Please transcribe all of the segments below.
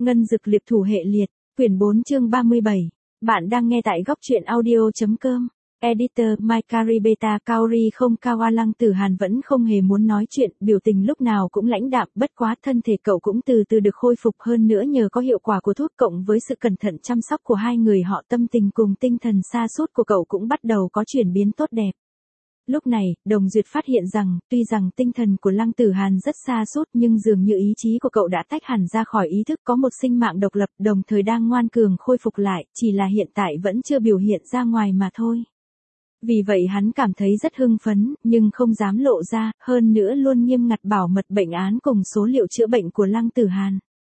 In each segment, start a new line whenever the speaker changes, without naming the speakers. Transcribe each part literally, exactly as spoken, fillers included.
Ngân dực liệp thủ hệ liệt, quyển bốn chương ba mươi bảy. Bạn đang nghe tại góc truyện audio.com. Editor Maikari Beta Kaori không Kawa. Lăng Tử Hàn vẫn không hề muốn nói chuyện, biểu tình lúc nào cũng lãnh đạm, bất quá thân thể cậu cũng từ từ được khôi phục hơn nữa nhờ có hiệu quả của thuốc cộng với sự cẩn thận chăm sóc của hai người họ, tâm tình cùng tinh thần sa sút của cậu cũng bắt đầu có chuyển biến tốt đẹp. Lúc này, Đồng Duyệt phát hiện rằng, tuy rằng tinh thần của Lăng Tử Hàn rất sa sút nhưng dường như ý chí của cậu đã tách hẳn ra khỏi ý thức, có một sinh mạng độc lập, đồng thời đang ngoan cường khôi phục lại, chỉ là hiện tại vẫn chưa biểu hiện ra ngoài mà thôi. Vì vậy hắn cảm thấy rất hưng phấn, nhưng không dám lộ ra, hơn nữa luôn nghiêm ngặt bảo mật bệnh án cùng số liệu chữa bệnh của Lăng Tử Hàn.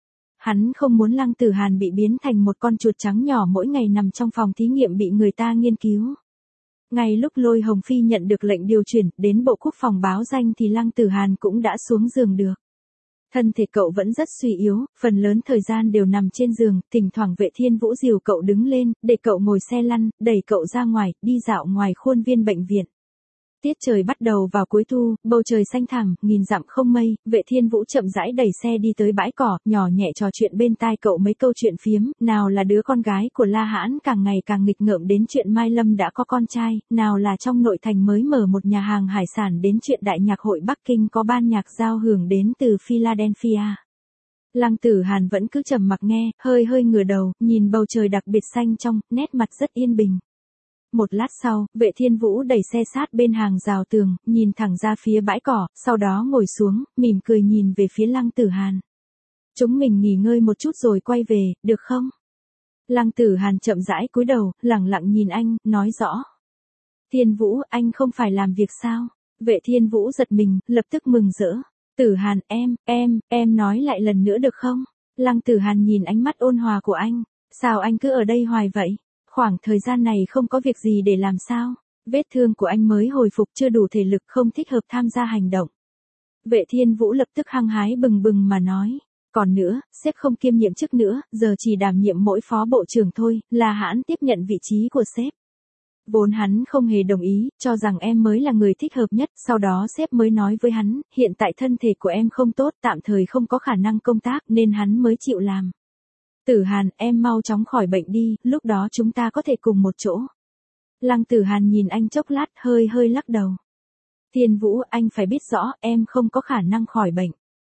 Hắn không muốn Lăng Tử Hàn bị biến thành một con chuột trắng nhỏ mỗi ngày nằm trong phòng thí nghiệm bị người ta nghiên cứu. Ngay lúc Lôi Hồng Phi nhận được lệnh điều chuyển đến Bộ Quốc phòng báo danh thì Lăng Tử Hàn cũng đã xuống giường được. Thân thể cậu vẫn rất suy yếu, phần lớn thời gian đều nằm trên giường, thỉnh thoảng Vệ Thiên Vũ dìu cậu đứng lên, để cậu ngồi xe lăn, đẩy cậu ra ngoài, đi dạo ngoài khuôn viên bệnh viện. Tiết trời bắt đầu vào cuối thu, bầu trời xanh thẳm, nghìn dặm không mây, Vệ Thiên Vũ chậm rãi đẩy xe đi tới bãi cỏ, nhỏ nhẹ trò chuyện bên tai cậu mấy câu chuyện phiếm, nào là đứa con gái của La Hãn càng ngày càng nghịch ngợm đến chuyện Mai Lâm đã có con trai, nào là trong nội thành mới mở một nhà hàng hải sản đến chuyện đại nhạc hội Bắc Kinh có ban nhạc giao hưởng đến từ Philadelphia. Lăng Tử Hàn vẫn cứ trầm mặc nghe, hơi hơi ngửa đầu, nhìn bầu trời đặc biệt xanh trong, nét mặt rất yên bình. Một lát sau, Vệ Thiên Vũ đẩy xe sát bên hàng rào tường, nhìn thẳng ra phía bãi cỏ, sau đó ngồi xuống, mỉm cười nhìn về phía Lăng Tử Hàn. Chúng mình nghỉ ngơi một chút rồi quay về, được không? Lăng Tử Hàn chậm rãi cúi đầu, lẳng lặng nhìn anh, nói rõ. Thiên Vũ, anh không phải làm việc sao? Vệ Thiên Vũ giật mình, lập tức mừng rỡ. Tử Hàn, em, em, em nói lại lần nữa được không? Lăng Tử Hàn nhìn ánh mắt ôn hòa của anh. Sao anh cứ ở đây hoài vậy? Khoảng thời gian này không có việc gì để làm sao? Vết thương của anh mới hồi phục chưa đủ thể lực, không thích hợp tham gia hành động. Vệ Thiên Vũ lập tức hăng hái bừng bừng mà nói. Còn nữa, sếp không kiêm nhiệm chức nữa, giờ chỉ đảm nhiệm mỗi phó bộ trưởng thôi, là Hãn tiếp nhận vị trí của sếp. Vốn hắn không hề đồng ý, cho rằng em mới là người thích hợp nhất, sau đó sếp mới nói với hắn, hiện tại thân thể của em không tốt, tạm thời không có khả năng công tác, nên hắn mới chịu làm. Tử Hàn, em mau chóng khỏi bệnh đi, lúc đó chúng ta có thể cùng một chỗ. Lăng Tử Hàn nhìn anh chốc lát, hơi hơi lắc đầu. Thiên Vũ, anh phải biết rõ, em không có khả năng khỏi bệnh.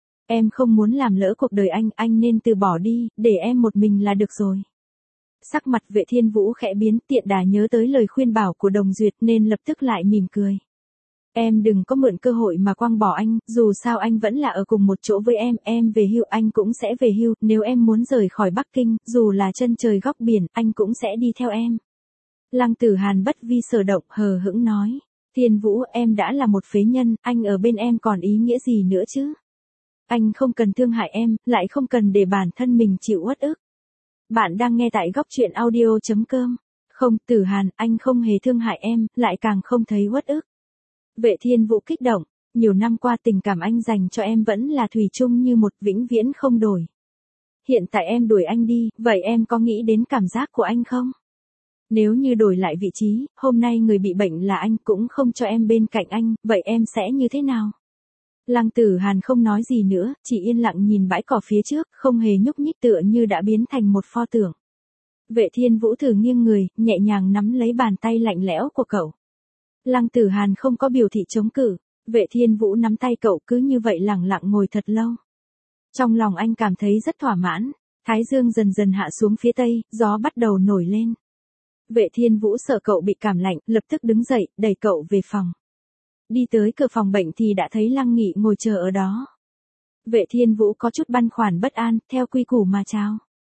Em không muốn làm lỡ cuộc đời anh, anh nên từ bỏ đi, để em một mình là được rồi. Sắc mặt Vệ Thiên Vũ khẽ biến, tiện đà nhớ tới lời khuyên bảo của Đồng Duyệt nên lập tức lại mỉm cười. Em đừng có mượn cơ hội mà quăng bỏ anh, dù sao anh vẫn là ở cùng một chỗ với em, em về hưu anh cũng sẽ về hưu, nếu em muốn rời khỏi Bắc Kinh, dù là chân trời góc biển, anh cũng sẽ đi theo em. Lăng Tử Hàn bất vi sở động, hờ hững nói. Thiên Vũ, em đã là một phế nhân, anh ở bên em còn ý nghĩa gì nữa chứ? Anh không cần thương hại em, lại không cần để bản thân mình chịu uất ức. Bạn đang nghe tại góc truyện audio.com. Không, Tử Hàn, anh không hề thương hại em, lại càng không thấy uất ức. Vệ Thiên Vũ kích động, nhiều năm qua tình cảm anh dành cho em vẫn là thủy chung như một, vĩnh viễn không đổi. Hiện tại em đuổi anh đi, vậy em có nghĩ đến cảm giác của anh không? Nếu như đổi lại vị trí, hôm nay người bị bệnh là anh, cũng không cho em bên cạnh anh, vậy em sẽ như thế nào? Lăng Tử Hàn không nói gì nữa, chỉ yên lặng nhìn bãi cỏ phía trước, không hề nhúc nhích, tựa như đã biến thành một pho tượng. Vệ Thiên Vũ thử nghiêng người, nhẹ nhàng nắm lấy bàn tay lạnh lẽo của cậu. Lăng Tử Hàn không có biểu thị chống cự, Vệ Thiên Vũ nắm tay cậu cứ như vậy lẳng lặng ngồi thật lâu. Trong lòng anh cảm thấy rất thỏa mãn, thái dương dần dần hạ xuống phía tây, gió bắt đầu nổi lên. Vệ Thiên Vũ sợ cậu bị cảm lạnh, lập tức đứng dậy, đẩy cậu về phòng. Đi tới cửa phòng bệnh thì đã thấy Lăng Nghị ngồi chờ ở đó. Vệ Thiên Vũ có chút băn khoăn bất an, theo quy củ mà chào.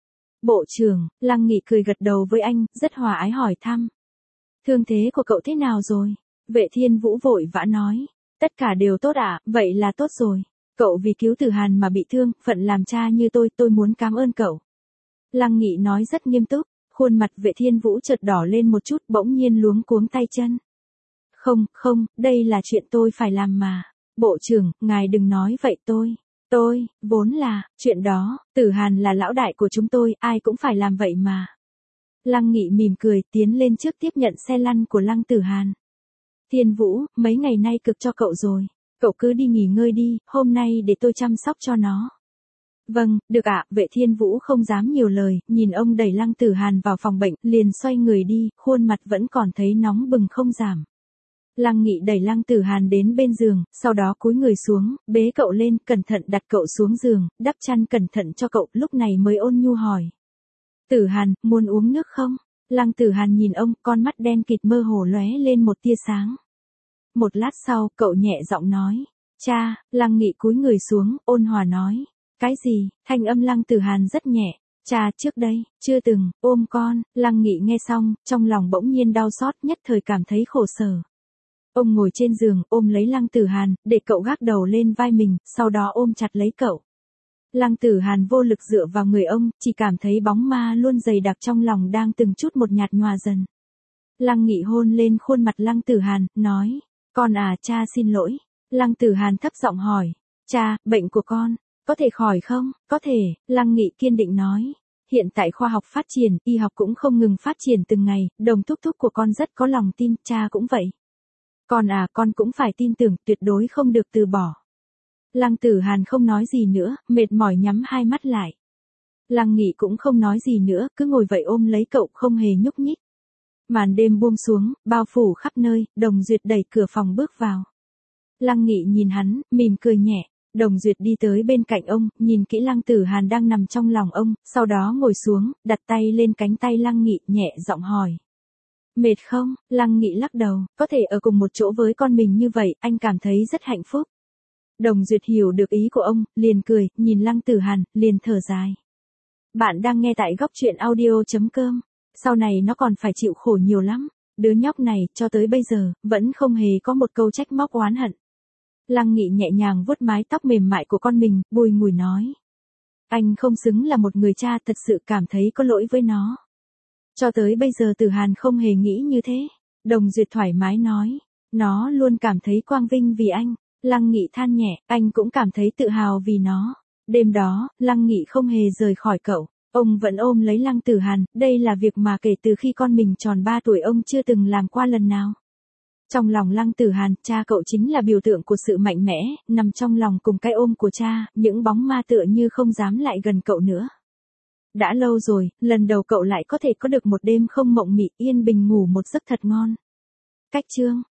Bộ trưởng, Lăng Nghị cười gật đầu với anh, rất hòa ái hỏi thăm. Thương thế của cậu thế nào rồi? Vệ Thiên Vũ vội vã nói. Tất cả đều tốt ạ, à, vậy là tốt rồi. Cậu vì cứu Tử Hàn mà bị thương, phận làm cha như tôi, tôi muốn cảm ơn cậu. Lăng Nghị nói rất nghiêm túc, khuôn mặt Vệ Thiên Vũ chợt đỏ lên một chút, bỗng nhiên luống cuống tay chân. Không, không, đây là chuyện tôi phải làm mà. Bộ trưởng, ngài đừng nói vậy tôi. Tôi, vốn là, chuyện đó, Tử Hàn là lão đại của chúng tôi, ai cũng phải làm vậy mà. Lăng Nghị mỉm cười, tiến lên trước tiếp nhận xe lăn của Lăng Tử Hàn. Thiên Vũ, mấy ngày nay cực cho cậu rồi. Cậu cứ đi nghỉ ngơi đi, hôm nay để tôi chăm sóc cho nó. Vâng, được ạ, Vệ Thiên Vũ không dám nhiều lời, nhìn ông đẩy Lăng Tử Hàn vào phòng bệnh, liền xoay người đi, khuôn mặt vẫn còn thấy nóng bừng không giảm. Lăng Nghị đẩy Lăng Tử Hàn đến bên giường, sau đó cúi người xuống, bế cậu lên, cẩn thận đặt cậu xuống giường, đắp chăn cẩn thận cho cậu, lúc này mới ôn nhu hỏi. Tử Hàn, muốn uống nước không? Lăng Tử Hàn nhìn ông, con mắt đen kịt mơ hồ lóe lên một tia sáng. Một lát sau, cậu nhẹ giọng nói. Cha, Lăng Nghị cúi người xuống, ôn hòa nói. Cái gì? Thanh âm Lăng Tử Hàn rất nhẹ. Cha trước đây, chưa từng, ôm con. Lăng Nghị nghe xong, trong lòng bỗng nhiên đau xót, nhất thời cảm thấy khổ sở. Ông ngồi trên giường, ôm lấy Lăng Tử Hàn, để cậu gác đầu lên vai mình, sau đó ôm chặt lấy cậu. Lăng Tử Hàn vô lực dựa vào người ông, chỉ cảm thấy bóng ma luôn dày đặc trong lòng đang từng chút một nhạt nhòa dần. Lăng Nghị hôn lên khuôn mặt Lăng Tử Hàn, nói, con à, cha xin lỗi. Lăng Tử Hàn thấp giọng hỏi, cha, bệnh của con, có thể khỏi không? Có thể, Lăng Nghị kiên định nói. Hiện tại khoa học phát triển, y học cũng không ngừng phát triển từng ngày, đồng thúc thúc của con rất có lòng tin, cha cũng vậy. Con à, con cũng phải tin tưởng, tuyệt đối không được từ bỏ. Lăng Tử Hàn không nói gì nữa, mệt mỏi nhắm hai mắt lại. Lăng Nghị cũng không nói gì nữa, cứ ngồi vậy ôm lấy cậu không hề nhúc nhích. Màn đêm buông xuống, bao phủ khắp nơi, Đồng Duyệt đẩy cửa phòng bước vào. Lăng Nghị nhìn hắn, mỉm cười nhẹ. Đồng Duyệt đi tới bên cạnh ông, nhìn kỹ Lăng Tử Hàn đang nằm trong lòng ông, sau đó ngồi xuống, đặt tay lên cánh tay Lăng Nghị, nhẹ giọng hỏi. Mệt không? Lăng Nghị lắc đầu, có thể ở cùng một chỗ với con mình như vậy, anh cảm thấy rất hạnh phúc. Đồng Duyệt hiểu được ý của ông, liền cười, nhìn Lăng Tử Hàn, liền thở dài. Bạn đang nghe tại góc truyện audio chấm com, sau này nó còn phải chịu khổ nhiều lắm. Đứa nhóc này, cho tới bây giờ, vẫn không hề có một câu trách móc oán hận. Lăng Nghị nhẹ nhàng vuốt mái tóc mềm mại của con mình, bùi ngùi nói. Anh không xứng là một người cha, thật sự cảm thấy có lỗi với nó. Cho tới bây giờ Tử Hàn không hề nghĩ như thế. Đồng Duyệt thoải mái nói. Nó luôn cảm thấy quang vinh vì anh. Lăng Nghị than nhẹ, anh cũng cảm thấy tự hào vì nó. Đêm đó, Lăng Nghị không hề rời khỏi cậu. Ông vẫn ôm lấy Lăng Tử Hàn, đây là việc mà kể từ khi con mình tròn ba tuổi ông chưa từng làm qua lần nào. Trong lòng Lăng Tử Hàn, cha cậu chính là biểu tượng của sự mạnh mẽ, nằm trong lòng cùng cái ôm của cha, những bóng ma tựa như không dám lại gần cậu nữa. Đã lâu rồi, lần đầu cậu lại có thể có được một đêm không mộng mị, yên bình ngủ một giấc thật ngon. Cách chương